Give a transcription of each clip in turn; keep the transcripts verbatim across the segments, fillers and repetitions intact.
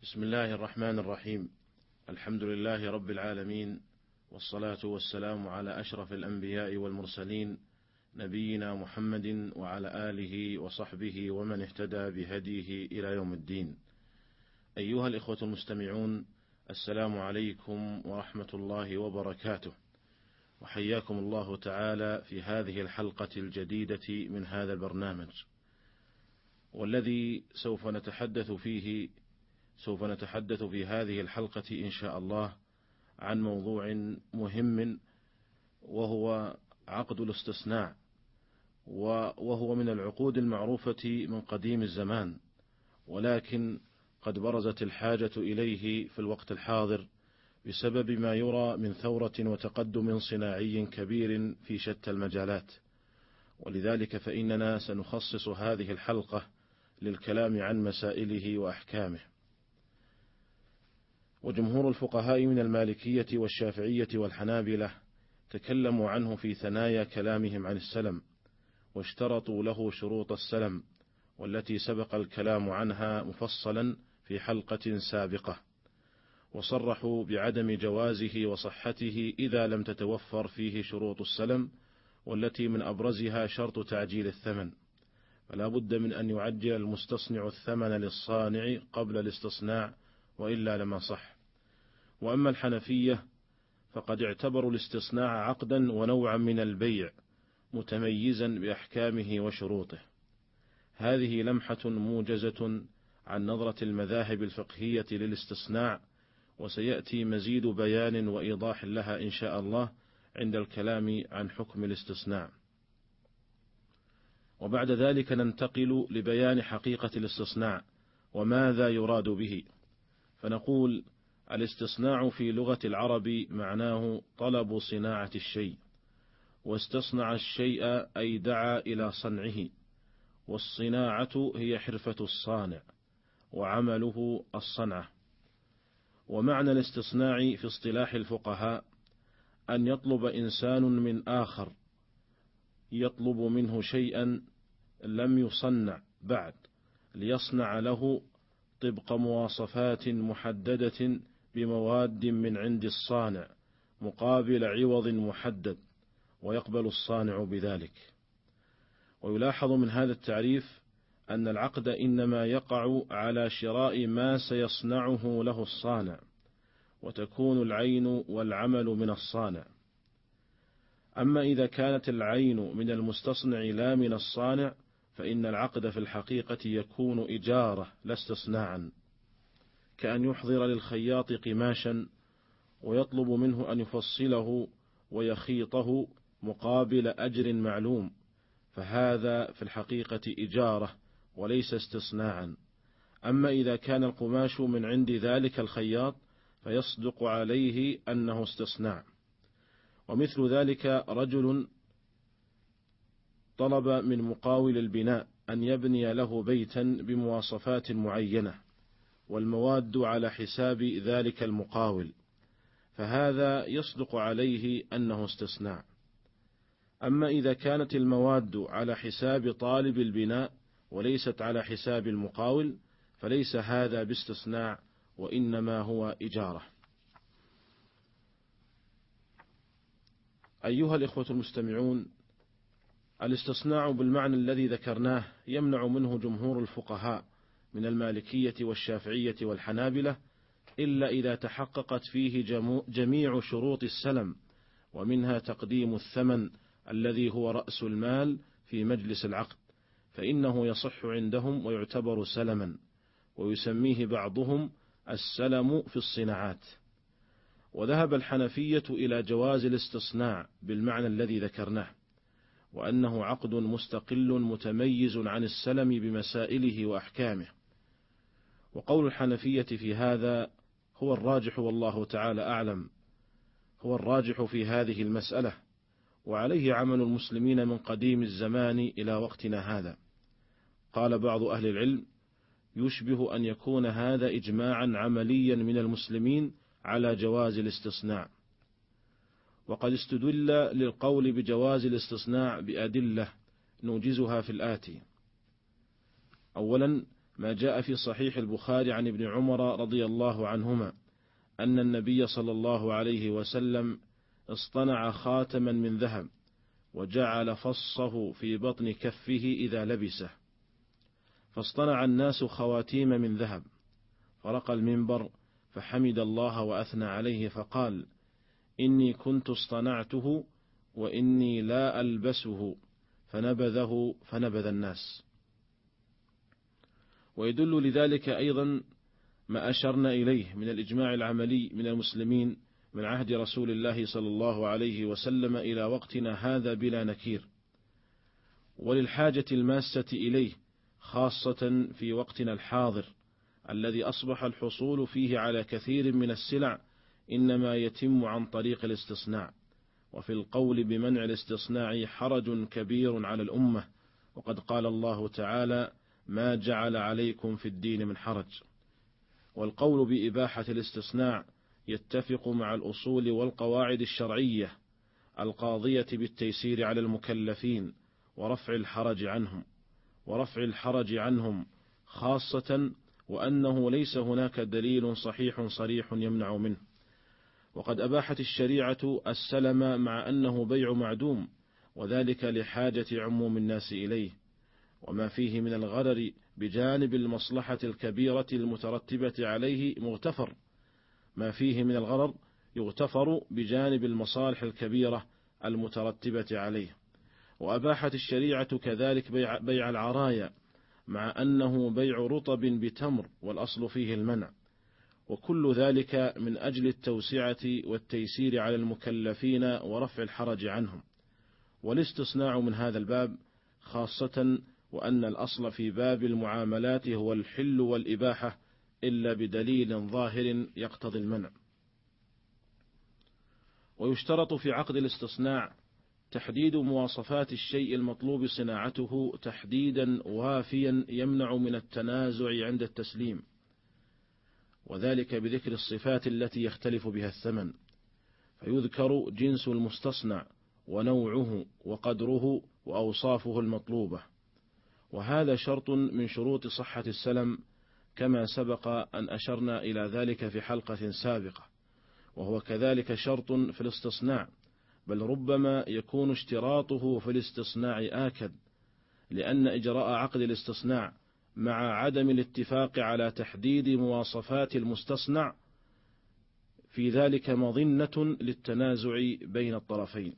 بسم الله الرحمن الرحيم. الحمد لله رب العالمين، والصلاة والسلام على أشرف الأنبياء والمرسلين، نبينا محمد وعلى آله وصحبه ومن اهتدى بهديه إلى يوم الدين. أيها الإخوة المستمعون، السلام عليكم ورحمة الله وبركاته، وحياكم الله تعالى في هذه الحلقة الجديدة من هذا البرنامج، والذي سوف نتحدث فيه سوف نتحدث في هذه الحلقة إن شاء الله عن موضوع مهم، وهو عقد الاستثناء، وهو من العقود المعروفة من قديم الزمان، ولكن قد برزت الحاجة إليه في الوقت الحاضر بسبب ما يرى من ثورة وتقدم صناعي كبير في شتى المجالات، ولذلك فإننا سنخصص هذه الحلقة للكلام عن مسائله وأحكامه. وجمهور الفقهاء من المالكية والشافعية والحنابلة تكلموا عنه في ثنايا كلامهم عن السلم، واشترطوا له شروط السلم، والتي سبق الكلام عنها مفصلا في حلقة سابقة، وصرحوا بعدم جوازه وصحته إذا لم تتوفر فيه شروط السلم، والتي من أبرزها شرط تعجيل الثمن، فلا بد من أن يعجل المستصنع الثمن للصانع قبل الاستصناع، وإلا لما صح. وأما الحنفية فقد اعتبروا الاستصناع عقدا ونوعا من البيع متميزا بأحكامه وشروطه. هذه لمحة موجزة عن نظرة المذاهب الفقهية للاستصناع، وسيأتي مزيد بيان وإيضاح لها إن شاء الله عند الكلام عن حكم الاستصناع. وبعد ذلك ننتقل لبيان حقيقة الاستصناع وماذا يراد به. فنقول: الاستصناع في لغة العرب معناه طلب صناعة الشيء، واستصنع الشيء أي دعا إلى صنعه، والصناعة هي حرفة الصانع وعمله الصنعة. ومعنى الاستصناع في اصطلاح الفقهاء أن يطلب إنسان من آخر يطلب منه شيئا لم يصنع بعد، ليصنع له طبق مواصفات محددة بمواد من عند الصانع مقابل عوض محدد، ويقبل الصانع بذلك. ويلاحظ من هذا التعريف أن العقد إنما يقع على شراء ما سيصنعه له الصانع، وتكون العين والعمل من الصانع. أما إذا كانت العين من المستصنع لا من الصانع، فإن العقد في الحقيقة يكون إجارة لا استصناعا، كأن يحضر للخياط قماشا ويطلب منه أن يفصله ويخيطه مقابل أجر معلوم، فهذا في الحقيقة إجارة وليس استصناعا. أما إذا كان القماش من عند ذلك الخياط فيصدق عليه أنه استصناع. ومثل ذلك رجل طلب من مقاول البناء أن يبني له بيتا بمواصفات معينة، والمواد على حساب ذلك المقاول، فهذا يصدق عليه أنه استصناع. أما إذا كانت المواد على حساب طالب البناء وليست على حساب المقاول، فليس هذا باستصناع، وإنما هو إجارة. أيها الإخوة المستمعون، الاستصناع بالمعنى الذي ذكرناه يمنع منه جمهور الفقهاء من المالكية والشافعية والحنابلة، إلا إذا تحققت فيه جميع شروط السلم، ومنها تقديم الثمن الذي هو رأس المال في مجلس العقد، فإنه يصح عندهم ويعتبر سلما، ويسميه بعضهم السلم في الصناعات. وذهب الحنفية إلى جواز الاستصناع بالمعنى الذي ذكرناه، وأنه عقد مستقل متميز عن السلم بمسائله وأحكامه. وقول الحنفية في هذا هو الراجح، والله تعالى أعلم، هو الراجح في هذه المسألة، وعليه عمل المسلمين من قديم الزمان إلى وقتنا هذا. قال بعض أهل العلم: يشبه أن يكون هذا إجماعا عمليا من المسلمين على جواز الاستصناع. وقد استدل للقول بجواز الاستصناع بأدلة نوجزها في الآتي. أولا، ما جاء في صحيح البخاري عن ابن عمر رضي الله عنهما أن النبي صلى الله عليه وسلم اصطنع خاتما من ذهب وجعل فصه في بطن كفه إذا لبسه، فاصطنع الناس خواتيم من ذهب، فرقى المنبر فحمد الله وأثنى عليه فقال: إني كنت اصطنعته وإني لا ألبسه، فنبذه فنبذ الناس. ويدل لذلك أيضا ما أشرنا إليه من الإجماع العملي من المسلمين من عهد رسول الله صلى الله عليه وسلم إلى وقتنا هذا بلا نكير، وللحاجة الماسة إليه خاصة في وقتنا الحاضر الذي أصبح الحصول فيه على كثير من السلع إنما يتم عن طريق الاستصناع، وفي القول بمنع الاستصناع حرج كبير على الأمة، وقد قال الله تعالى: ما جعل عليكم في الدين من حرج. والقول بإباحة الاستصناع يتفق مع الأصول والقواعد الشرعية القاضية بالتيسير على المكلفين ورفع الحرج عنهم ورفع الحرج عنهم خاصة وأنه ليس هناك دليل صحيح صريح يمنع منه. وقد أباحت الشريعة السلم مع أنه بيع معدوم، وذلك لحاجة عموم الناس إليه، وما فيه من الغرر بجانب المصلحة الكبيرة المترتبة عليه مغتفر، ما فيه من الغرر يغتفر بجانب المصالح الكبيرة المترتبة عليه. وأباحت الشريعة كذلك بيع, بيع العرايا، مع أنه بيع رطب بتمر والأصل فيه المنع، وكل ذلك من أجل التوسعة والتيسير على المكلفين ورفع الحرج عنهم. والاستصناع من هذا الباب خاصة، وأن الأصل في باب المعاملات هو الحل والإباحة إلا بدليل ظاهر يقتضي المنع. ويشترط في عقد الاستصناع تحديد مواصفات الشيء المطلوب صناعته تحديدا وافيا يمنع من التنازع عند التسليم، وذلك بذكر الصفات التي يختلف بها الثمن، فيذكر جنس المستصنع ونوعه وقدره وأوصافه المطلوبة، وهذا شرط من شروط صحة السلم كما سبق أن أشرنا إلى ذلك في حلقة سابقة. وهو كذلك شرط في الاستصناع، بل ربما يكون اشتراطه في الاستصناع آكد، لأن إجراء عقد الاستصناع مع عدم الاتفاق على تحديد مواصفات المستصنع في ذلك مظنة للتنازع بين الطرفين.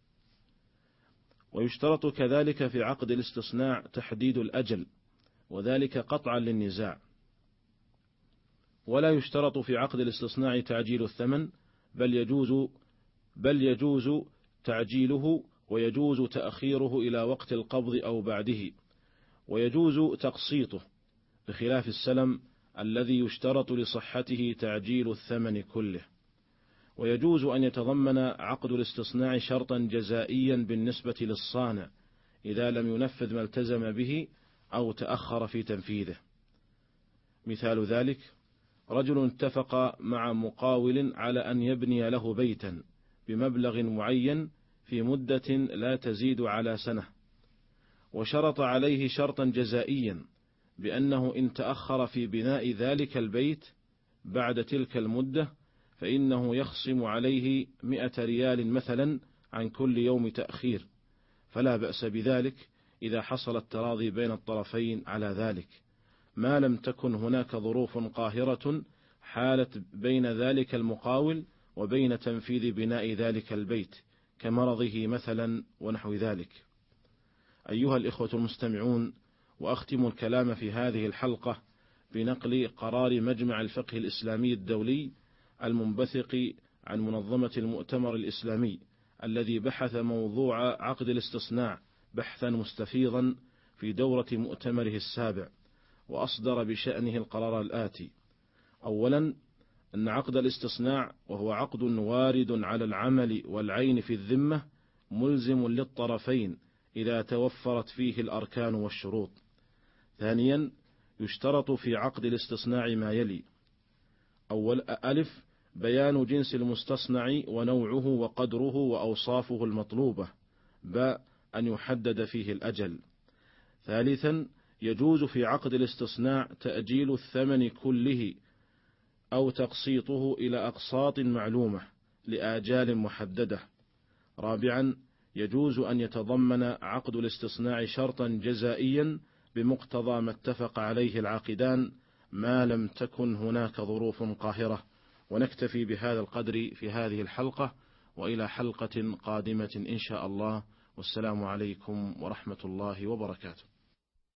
ويشترط كذلك في عقد الاستصناع تحديد الأجل، وذلك قطعا للنزاع. ولا يشترط في عقد الاستصناع تعجيل الثمن، بل يجوز بل يجوز تعجيله، ويجوز تأخيره إلى وقت القبض أو بعده، ويجوز تقسيطه، بخلاف السلم الذي يشترط لصحته تعجيل الثمن كله. ويجوز أن يتضمن عقد الاستصناع شرطا جزائيا بالنسبة للصانع إذا لم ينفذ ما التزم به أو تأخر في تنفيذه. مثال ذلك: رجل اتفق مع مقاول على أن يبني له بيتا بمبلغ معين في مدة لا تزيد على سنة، وشرط عليه شرطا جزائيا بأنه إن تأخر في بناء ذلك البيت بعد تلك المدة فإنه يخصم عليه مئة ريال مثلا عن كل يوم تأخير، فلا بأس بذلك إذا حصل التراضي بين الطرفين على ذلك، ما لم تكن هناك ظروف قاهرة حالت بين ذلك المقاول وبين تنفيذ بناء ذلك البيت كمرضه مثلا ونحو ذلك. أيها الإخوة المستمعون، وأختم الكلام في هذه الحلقة بنقل قرار مجمع الفقه الإسلامي الدولي المنبثق عن منظمة المؤتمر الإسلامي الذي بحث موضوع عقد الاستصناع بحثا مستفيضا في دورة مؤتمره السابع، وأصدر بشأنه القرار الآتي: أولا، أن عقد الاستصناع وهو عقد وارد على العمل والعين في الذمة ملزم للطرفين إذا توفرت فيه الأركان والشروط. ثانيا، يشترط في عقد الاستصناع ما يلي: أول ألف بيان جنس المستصنع ونوعه وقدره وأوصافه المطلوبة، باء أن يحدد فيه الأجل. ثالثا، يجوز في عقد الاستصناع تأجيل الثمن كله أو تقسيطه إلى أقساط معلومة لآجال محددة. رابعا، يجوز أن يتضمن عقد الاستصناع شرطا جزائيا بمقتضى ما اتفق عليه العاقدان ما لم تكن هناك ظروف قاهرة. ونكتفي بهذا القدر في هذه الحلقة، وإلى حلقة قادمة إن شاء الله، والسلام عليكم ورحمة الله وبركاته.